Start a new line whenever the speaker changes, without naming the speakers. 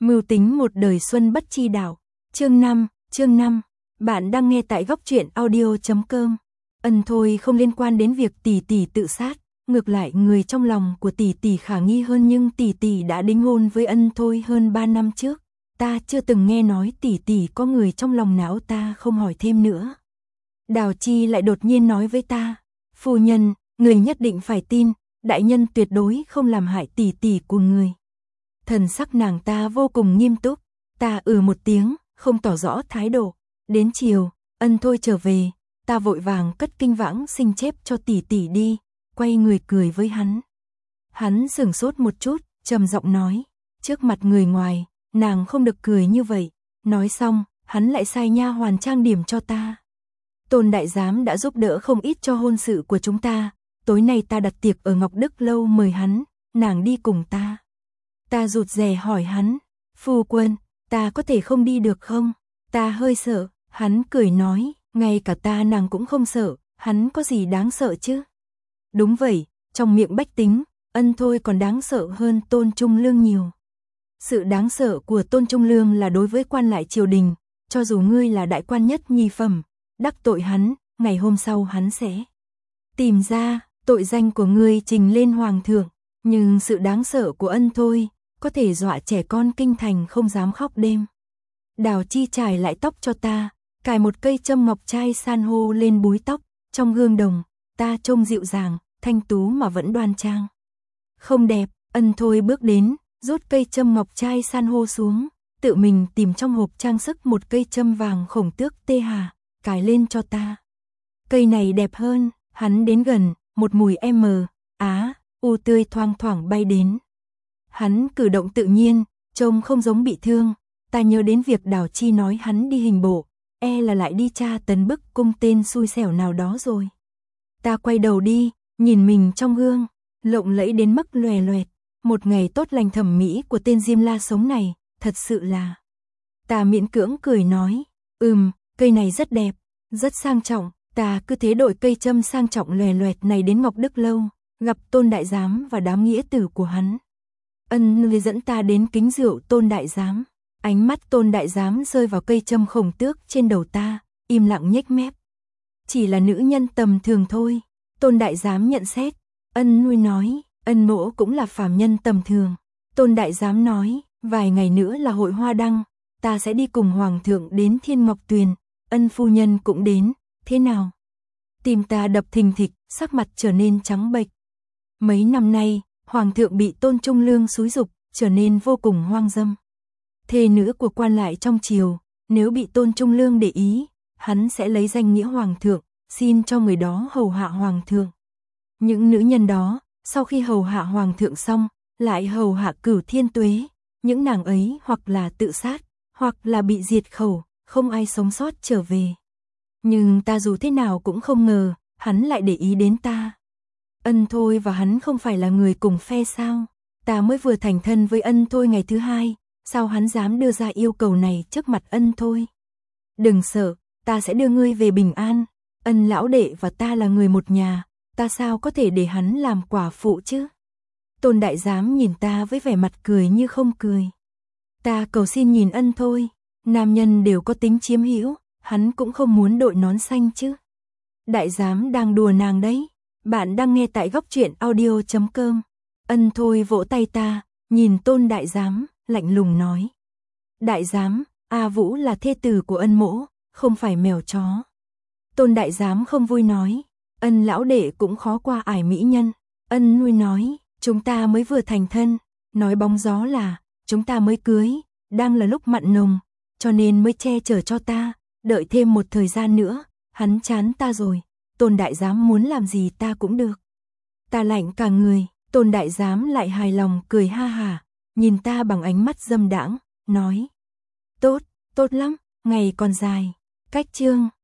Mưu tính một đời xuân bất chi đạo. Chương 5, bạn đang nghe tại góc truyện audio.com. Ân thôi không liên quan đến việc tỷ tỷ tự sát, ngược lại người trong lòng của tỷ tỷ khả nghi hơn, nhưng tỷ tỷ đã đính hôn với Ân thôi hơn 3 năm trước. Ta chưa từng nghe nói tỷ tỷ có người trong lòng nào, ta không hỏi thêm nữa. Đào Chi lại đột nhiên nói với ta, phu nhân, người nhất định phải tin, đại nhân tuyệt đối không làm hại tỷ tỷ của người. Thần sắc nàng ta vô cùng nghiêm túc, ta một tiếng, không tỏ rõ thái độ. Đến chiều, Ân thôi trở về, ta vội vàng cất kinh vãng sinh chép cho tỷ tỷ đi, quay người cười với hắn. Hắn sửng sốt một chút, trầm giọng nói, trước mặt người ngoài, nàng không được cười như vậy. Nói xong, hắn lại sai nha hoàn trang điểm cho ta. Tôn đại giám đã giúp đỡ không ít cho hôn sự của chúng ta, tối nay ta đặt tiệc ở Ngọc Đức Lâu mời hắn, nàng đi cùng ta. Ta rụt rè hỏi hắn, phu quân, ta có thể không đi được không? Ta hơi sợ, hắn cười nói, ngay cả ta nàng cũng không sợ, hắn có gì đáng sợ chứ? Đúng vậy, trong miệng bách tính, Ân thôi còn đáng sợ hơn Tôn Trung Lương nhiều. Sự đáng sợ của Tôn Trung Lương là đối với quan lại triều đình, cho dù ngươi là đại quan nhất nhì phẩm, đắc tội hắn, ngày hôm sau hắn sẽ tìm ra tội danh của ngươi trình lên hoàng thượng, nhưng sự đáng sợ của Ân thôi có thể dọa trẻ con kinh thành không dám khóc đêm. Đào Chi trải lại tóc cho ta, cài một cây châm ngọc trai san hô lên búi tóc, trong gương đồng, ta trông dịu dàng, thanh tú mà vẫn đoan trang. Không đẹp, Ân thôi bước đến, rút cây châm ngọc trai san hô xuống, tự mình tìm trong hộp trang sức một cây châm vàng khổng tước tê hà, cài lên cho ta. Cây này đẹp hơn, hắn đến gần, một mùi u tươi thoang thoảng bay đến. Hắn cử động tự nhiên, trông không giống bị thương, ta nhớ đến việc Đào Chi nói hắn đi hình bộ, là lại đi tra tấn bức cung tên xui xẻo nào đó rồi. Ta quay đầu đi, nhìn mình trong gương, lộng lẫy đến mức lòe loẹt, một ngày tốt lành thẩm mỹ của tên Diêm La Sống này, thật sự là. Ta miễn cưỡng cười nói, cây này rất đẹp, rất sang trọng. Ta cứ thế đội cây châm sang trọng lòe loẹt này đến Ngọc Đức Lâu, gặp Tôn đại giám và đám nghĩa tử của hắn. Ân thôi dẫn ta đến kính rượu Tôn đại giám. Ánh mắt Tôn đại giám rơi vào cây châm khổng tước trên đầu ta, im lặng nhếch mép. Chỉ là nữ nhân tầm thường thôi. Tôn đại giám nhận xét. Ân nuôi nói, Ân mỗ cũng là phàm nhân tầm thường. Tôn đại giám nói, vài ngày nữa là hội hoa đăng, ta sẽ đi cùng hoàng thượng đến Thiên Ngọc Tuyền, Ân phu nhân cũng đến, thế nào? Tim ta đập thình thịch, sắc mặt trở nên trắng bệch. Mấy năm nay, hoàng thượng bị Tôn Trung Lương xúi giục, trở nên vô cùng hoang dâm. Thê nữ của quan lại trong triều, nếu bị Tôn Trung Lương để ý, hắn sẽ lấy danh nghĩa hoàng thượng, xin cho người đó hầu hạ hoàng thượng. Những nữ nhân đó, sau khi hầu hạ hoàng thượng xong, lại hầu hạ Cửu Thiên Tuế, những nàng ấy hoặc là tự sát, hoặc là bị diệt khẩu, không ai sống sót trở về. Nhưng ta dù thế nào cũng không ngờ, hắn lại để ý đến ta. Ân thôi và hắn không phải là người cùng phe sao? Ta mới vừa thành thân với Ân thôi ngày thứ 2, sao hắn dám đưa ra yêu cầu này trước mặt Ân thôi? Đừng sợ, ta sẽ đưa ngươi về bình an. Ân lão đệ và ta là người một nhà, ta sao có thể để hắn làm quả phụ chứ? Tôn đại giám nhìn ta với vẻ mặt cười như không cười. Ta cầu xin nhìn Ân thôi, nam nhân đều có tính chiếm hữu, hắn cũng không muốn đội nón xanh chứ. Đại giám đang đùa nàng đấy. Bạn đang nghe tại góc truyện audio.com. Ân thôi vỗ tay ta, nhìn Tôn đại giám, lạnh lùng nói. Đại giám, A Vũ là thê tử của Ân mỗ, không phải mèo chó. Tôn đại giám không vui nói, Ân lão đệ cũng khó qua ải mỹ nhân. Ân nuôi nói, chúng ta mới vừa thành thân, nói bóng gió là, chúng ta mới cưới, đang là lúc mặn nồng, cho nên mới che chở cho ta, đợi thêm một thời gian nữa, hắn chán ta rồi. Tôn đại giám muốn làm gì ta cũng được. Ta lạnh cả người, Tôn đại giám lại hài lòng cười ha hả, nhìn ta bằng ánh mắt dâm đãng, nói. Tốt, tốt lắm, ngày còn dài. Cách chương